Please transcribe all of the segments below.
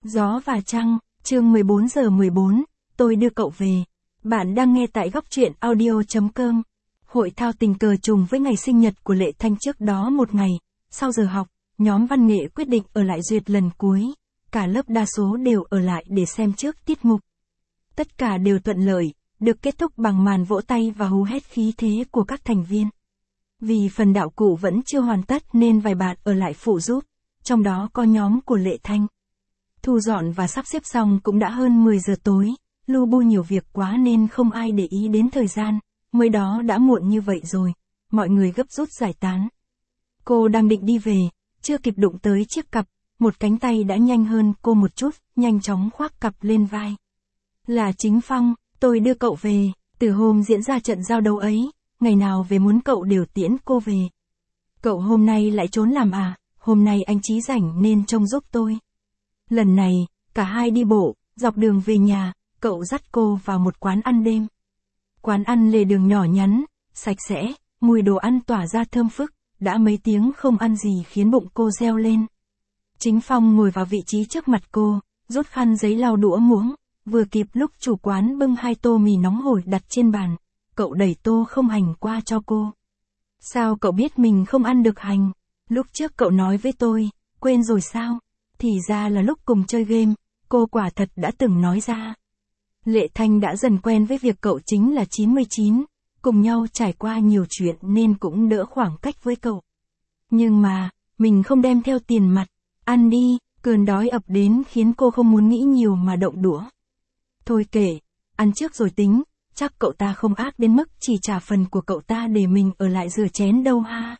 Gió và trăng, chương 14:14, tôi đưa cậu về. Bạn đang nghe tại góc truyện audio.com. Hội thao tình cờ trùng với ngày sinh nhật của Lệ Thanh trước đó một ngày. Sau giờ học, nhóm văn nghệ quyết định ở lại duyệt lần cuối. Cả lớp đa số đều ở lại để xem trước tiết mục. Tất cả đều thuận lợi, được kết thúc bằng màn vỗ tay và hú hét khí thế của các thành viên. Vì phần đạo cụ vẫn chưa hoàn tất nên vài bạn ở lại phụ giúp, trong đó có nhóm của Lệ Thanh. Thu dọn và sắp xếp xong cũng đã hơn 10 giờ tối, lu bu nhiều việc quá nên không ai để ý đến thời gian, mới đó đã muộn như vậy rồi, mọi người gấp rút giải tán. Cô đang định đi về, chưa kịp đụng tới chiếc cặp, một cánh tay đã nhanh hơn cô một chút, nhanh chóng khoác cặp lên vai. Là Chính Phong, tôi đưa cậu về, từ hôm diễn ra trận giao đấu ấy, ngày nào về muốn cậu đều tiễn cô về. Cậu hôm nay lại trốn làm à, hôm nay anh Chí rảnh nên trông giúp tôi. Lần này, cả hai đi bộ, dọc đường về nhà, cậu dắt cô vào một quán ăn đêm. Quán ăn lề đường nhỏ nhắn, sạch sẽ, mùi đồ ăn tỏa ra thơm phức, đã mấy tiếng không ăn gì khiến bụng cô reo lên. Chính Phong ngồi vào vị trí trước mặt cô, rút khăn giấy lau đũa muỗng, vừa kịp lúc chủ quán bưng 2 tô mì nóng hổi đặt trên bàn, cậu đẩy tô không hành qua cho cô. Sao cậu biết mình không ăn được hành? Lúc trước cậu nói với tôi, quên rồi sao? Thì ra là lúc cùng chơi game, cô quả thật đã từng nói ra. Lệ Thanh đã dần quen với việc cậu chính là 99, cùng nhau trải qua nhiều chuyện nên cũng đỡ khoảng cách với cậu. Nhưng mà, mình không đem theo tiền mặt, ăn đi, cơn đói ập đến khiến cô không muốn nghĩ nhiều mà động đũa. Thôi kệ, ăn trước rồi tính, chắc cậu ta không ác đến mức chỉ trả phần của cậu ta để mình ở lại rửa chén đâu ha.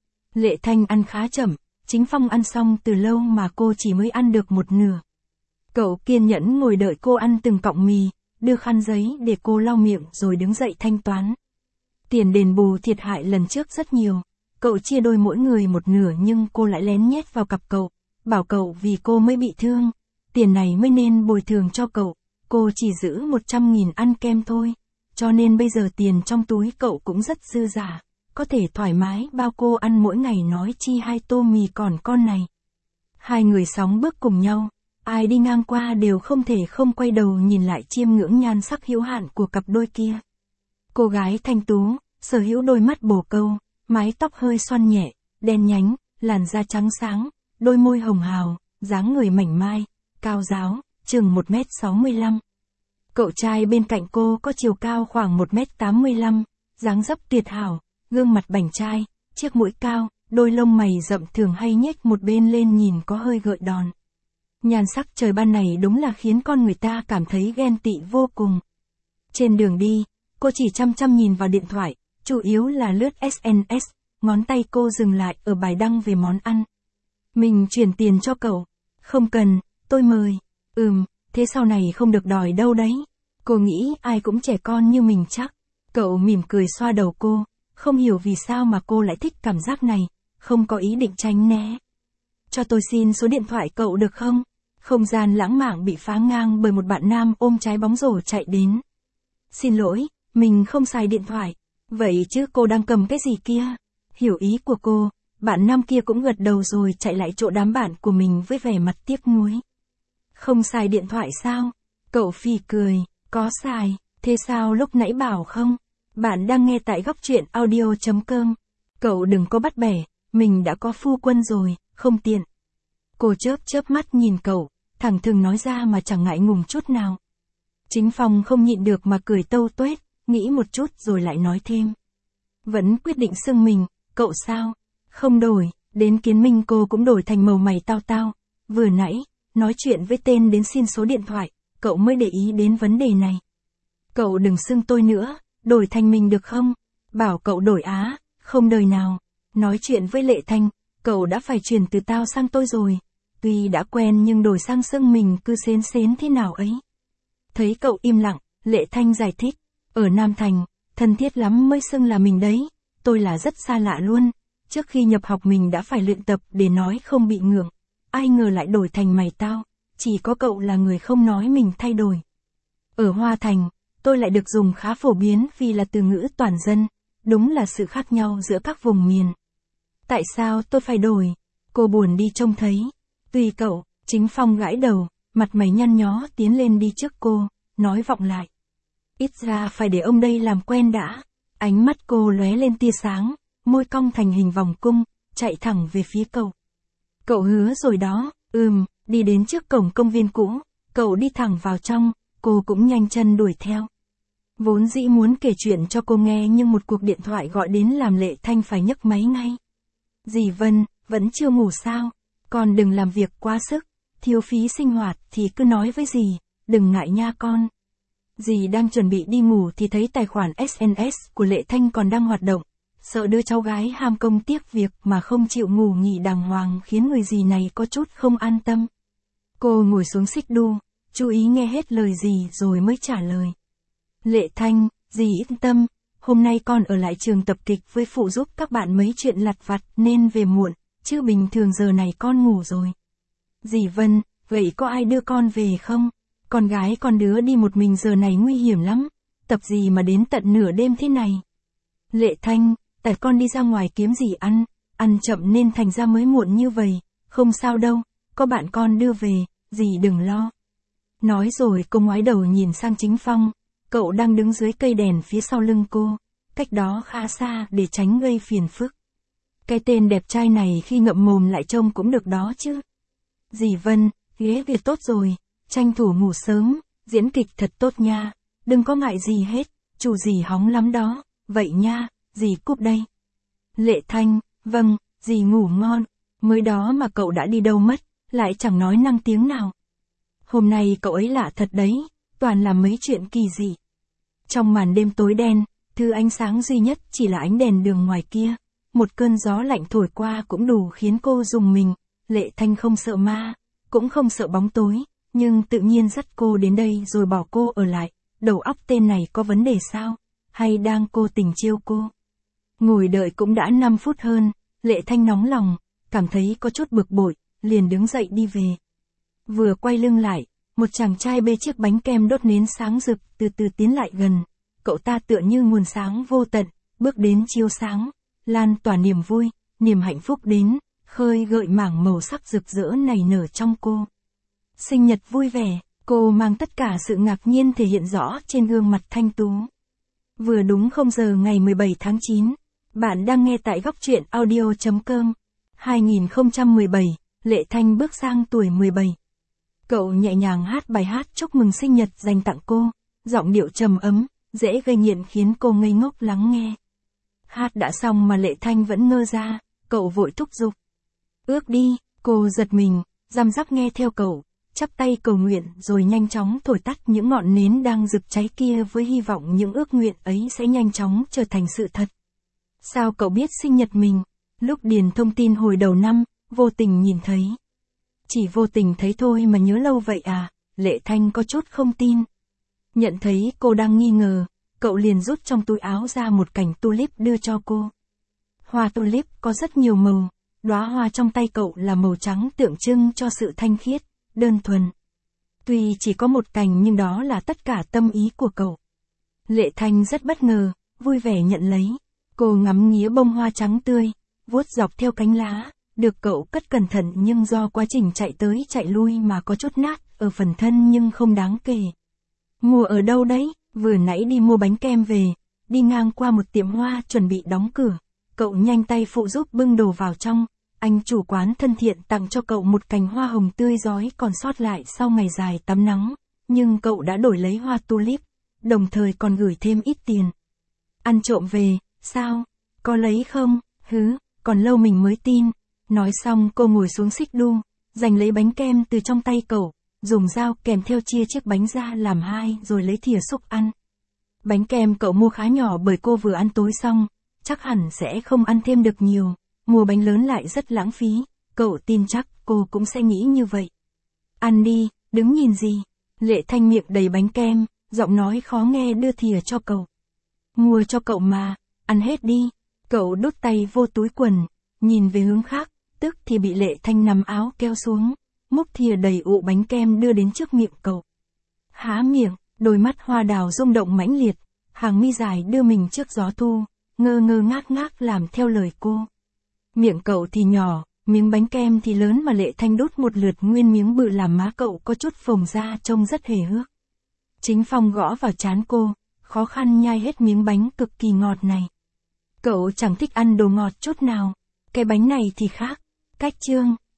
Lệ Thanh ăn khá chậm. Chính Phong ăn xong từ lâu mà cô chỉ mới ăn được một nửa. Cậu kiên nhẫn ngồi đợi cô ăn từng cọng mì, đưa khăn giấy để cô lau miệng rồi đứng dậy thanh toán. Tiền đền bù thiệt hại lần trước rất nhiều, cậu chia đôi mỗi người một nửa nhưng cô lại lén nhét vào cặp cậu, bảo cậu vì cô mới bị thương, tiền này mới nên bồi thường cho cậu, cô chỉ giữ 100.000 ăn kem thôi, cho nên bây giờ tiền trong túi cậu cũng rất dư dả. Có thể thoải mái bao cô ăn mỗi ngày nói chi 2 tô mì còn con này. Hai người sóng bước cùng nhau, ai đi ngang qua đều không thể không quay đầu nhìn lại chiêm ngưỡng nhan sắc hữu hạn của cặp đôi kia. Cô gái thanh tú, sở hữu đôi mắt bồ câu, mái tóc hơi xoăn nhẹ, đen nhánh, làn da trắng sáng, đôi môi hồng hào, dáng người mảnh mai, cao ráo, chừng 1m65. Cậu trai bên cạnh cô có chiều cao khoảng 1m85, dáng dấp tuyệt hảo. Gương mặt bảnh trai, chiếc mũi cao, đôi lông mày rậm thường hay nhếch một bên lên nhìn có hơi gợi đòn. Nhan sắc trời ban này đúng là khiến con người ta cảm thấy ghen tị vô cùng. Trên đường đi, cô chỉ chăm chăm nhìn vào điện thoại, chủ yếu là lướt SNS, ngón tay cô dừng lại ở bài đăng về món ăn. Mình chuyển tiền cho cậu. Không cần, tôi mời. Thế sau này không được đòi đâu đấy. Cô nghĩ ai cũng trẻ con như mình chắc. Cậu mỉm cười xoa đầu cô. Không hiểu vì sao mà cô lại thích cảm giác này, không có ý định tránh né. Cho tôi xin số điện thoại cậu được không? Không gian lãng mạn bị phá ngang bởi một bạn nam ôm trái bóng rổ chạy đến. Xin lỗi, mình không xài điện thoại. Vậy chứ cô đang cầm cái gì kia? Hiểu ý của cô, bạn nam kia cũng gật đầu rồi chạy lại chỗ đám bạn của mình với vẻ mặt tiếc nuối. Không xài điện thoại sao? Cậu phì cười, có xài, thế sao lúc nãy bảo không? Bạn đang nghe tại góc truyện audio.com. Cậu đừng có bắt bẻ, mình đã có phu quân rồi, không tiện. Cô chớp mắt nhìn cậu, thẳng thừng nói ra mà chẳng ngại ngùng chút nào. Chính Phong không nhịn được mà cười tâu tuét, nghĩ một chút rồi lại nói thêm. Vẫn quyết định xưng mình, cậu sao? Không đổi, đến Kiến Minh cô cũng đổi thành màu mày tao tao. Vừa nãy, nói chuyện với tên đến xin số điện thoại, cậu mới để ý đến vấn đề này. Cậu đừng xưng tôi nữa. Đổi thành mình được không? Bảo cậu đổi á, không đời nào. Nói chuyện với Lệ Thanh, cậu đã phải chuyển từ tao sang tôi rồi. Tuy đã quen nhưng đổi sang xưng mình cứ xến thế nào ấy. Thấy cậu im lặng, Lệ Thanh giải thích. Ở Nam Thành, thân thiết lắm mới xưng là mình đấy. Tôi là rất xa lạ luôn. Trước khi nhập học mình đã phải luyện tập để nói không bị ngượng. Ai ngờ lại đổi thành mày tao. Chỉ có cậu là người không nói mình thay đổi. Ở Hoa Thành, tôi lại được dùng khá phổ biến vì là từ ngữ toàn dân, đúng là sự khác nhau giữa các vùng miền. Tại sao tôi phải đổi? Cô buồn đi trông thấy. Tùy cậu, Chính Phong gãi đầu, mặt mày nhăn nhó tiến lên đi trước cô, nói vọng lại. Ít ra phải để ông đây làm quen đã. Ánh mắt cô lóe lên tia sáng, môi cong thành hình vòng cung, chạy thẳng về phía cậu. Cậu hứa rồi đó, đi đến trước cổng công viên cũ, cậu đi thẳng vào trong, cô cũng nhanh chân đuổi theo. Vốn dĩ muốn kể chuyện cho cô nghe nhưng một cuộc điện thoại gọi đến làm Lệ Thanh phải nhấc máy ngay. Dì Vân, vẫn chưa ngủ sao? Con đừng làm việc quá sức, thiếu phí sinh hoạt thì cứ nói với dì, đừng ngại nha con. Dì đang chuẩn bị đi ngủ thì thấy tài khoản SNS của Lệ Thanh còn đang hoạt động, sợ đứa cháu gái ham công tiếc việc mà không chịu ngủ nghỉ đàng hoàng khiến người dì này có chút không an tâm. Cô ngồi xuống xích đu, chú ý nghe hết lời dì rồi mới trả lời. Lệ Thanh, dì yên tâm, hôm nay con ở lại trường tập kịch với phụ giúp các bạn mấy chuyện lặt vặt nên về muộn, chứ bình thường giờ này con ngủ rồi. Dì Vân, vậy có ai đưa con về không? Con gái con đứa đi một mình giờ này nguy hiểm lắm, tập gì mà đến tận nửa đêm thế này. Lệ Thanh, tại con đi ra ngoài kiếm gì ăn chậm nên thành ra mới muộn như vậy, không sao đâu, có bạn con đưa về, dì đừng lo. Nói rồi cô ngoái đầu nhìn sang Chính Phong, cậu đang đứng dưới cây đèn phía sau lưng cô, cách đó khá xa để tránh gây phiền phức. Cái tên đẹp trai này khi ngậm mồm lại trông cũng được đó chứ. Dì Vân, ghế việc tốt rồi, tranh thủ ngủ sớm, diễn kịch thật tốt nha, đừng có ngại gì hết, chủ dì hóng lắm đó, vậy nha, dì cúp đây. Lệ Thanh, vâng, dì ngủ ngon, mới đó mà cậu đã đi đâu mất, lại chẳng nói năng tiếng nào. Hôm nay cậu ấy lạ thật đấy, toàn làm mấy chuyện kỳ dị. Trong màn đêm tối đen, thứ ánh sáng duy nhất chỉ là ánh đèn đường ngoài kia, một cơn gió lạnh thổi qua cũng đủ khiến cô rùng mình. Lệ Thanh không sợ ma, cũng không sợ bóng tối, nhưng tự nhiên dắt cô đến đây rồi bỏ cô ở lại, đầu óc tên này có vấn đề sao, hay đang cố tình trêu cô. Ngồi đợi cũng đã 5 phút hơn, Lệ Thanh nóng lòng, cảm thấy có chút bực bội, liền đứng dậy đi về. Vừa quay lưng lại, một chàng trai bê chiếc bánh kem đốt nến sáng rực từ từ tiến lại gần, cậu ta tựa như nguồn sáng vô tận, bước đến chiếu sáng, lan tỏa niềm vui, niềm hạnh phúc đến, khơi gợi mảng màu sắc rực rỡ nảy nở trong cô. Sinh nhật vui vẻ, cô mang tất cả sự ngạc nhiên thể hiện rõ trên gương mặt thanh tú. Vừa đúng 0 giờ ngày 17 tháng 9, bạn đang nghe tại góc truyện audio.com. 2017, Lệ Thanh bước sang tuổi 17. Cậu nhẹ nhàng hát bài hát chúc mừng sinh nhật dành tặng cô, giọng điệu trầm ấm, dễ gây nghiện khiến cô ngây ngốc lắng nghe. Hát đã xong mà Lệ Thanh vẫn ngơ ra, cậu vội thúc giục. Ước đi, cô giật mình, răm rắp nghe theo cậu, chắp tay cầu nguyện rồi nhanh chóng thổi tắt những ngọn nến đang rực cháy kia với hy vọng những ước nguyện ấy sẽ nhanh chóng trở thành sự thật. Sao cậu biết sinh nhật mình? Lúc điền thông tin hồi đầu năm, vô tình nhìn thấy. Chỉ vô tình thấy thôi mà nhớ lâu vậy à? Lệ Thanh có chút không tin. Nhận thấy cô đang nghi ngờ, cậu liền rút trong túi áo ra một cành tulip đưa cho cô. Hoa tulip có rất nhiều màu, đóa hoa trong tay cậu là màu trắng tượng trưng cho sự thanh khiết, đơn thuần. Tuy chỉ có một cành nhưng đó là tất cả tâm ý của cậu. Lệ Thanh rất bất ngờ, vui vẻ nhận lấy. Cô ngắm nghía bông hoa trắng tươi, vuốt dọc theo cánh lá, được cậu cất cẩn thận nhưng do quá trình chạy tới chạy lui mà có chút nát ở phần thân nhưng không đáng kể. Mua ở đâu đấy? Vừa nãy đi mua bánh kem về, đi ngang qua một tiệm hoa chuẩn bị đóng cửa, cậu nhanh tay phụ giúp bưng đồ vào trong. Anh chủ quán thân thiện tặng cho cậu một cành hoa hồng tươi rói còn sót lại sau ngày dài tắm nắng, nhưng cậu đã đổi lấy hoa tulip, đồng thời còn gửi thêm ít tiền. Ăn trộm về, sao? Có lấy không? Hứ, còn lâu mình mới tin. Nói xong cô ngồi xuống xích đu, giành lấy bánh kem từ trong tay cậu, dùng dao kèm theo chia chiếc bánh ra làm hai rồi lấy thìa xúc ăn. Bánh kem cậu mua khá nhỏ bởi cô vừa ăn tối xong, chắc hẳn sẽ không ăn thêm được nhiều. Mua bánh lớn lại rất lãng phí, cậu tin chắc cô cũng sẽ nghĩ như vậy. Ăn đi, đứng nhìn gì? Lệ Thanh miệng đầy bánh kem, giọng nói khó nghe đưa thìa cho cậu. Mua cho cậu mà, ăn hết đi. Cậu đút tay vô túi quần, nhìn về hướng khác, tức thì bị Lệ Thanh nắm áo kéo xuống, múc thìa đầy ụ bánh kem đưa đến trước miệng cậu. Há miệng, đôi mắt hoa đào rung động mãnh liệt, hàng mi dài đưa mình trước gió thu, ngơ ngơ ngác ngác làm theo lời cô. Miệng cậu thì nhỏ, Miếng bánh kem thì lớn mà Lệ Thanh đút một lượt nguyên miếng bự làm má cậu có chút phồng ra trông rất hề hước. Chính Phong gõ vào trán cô, khó khăn nhai hết miếng bánh cực kỳ ngọt này. Cậu chẳng thích ăn đồ ngọt chút nào. Cái bánh này thì khác. Cách Trương.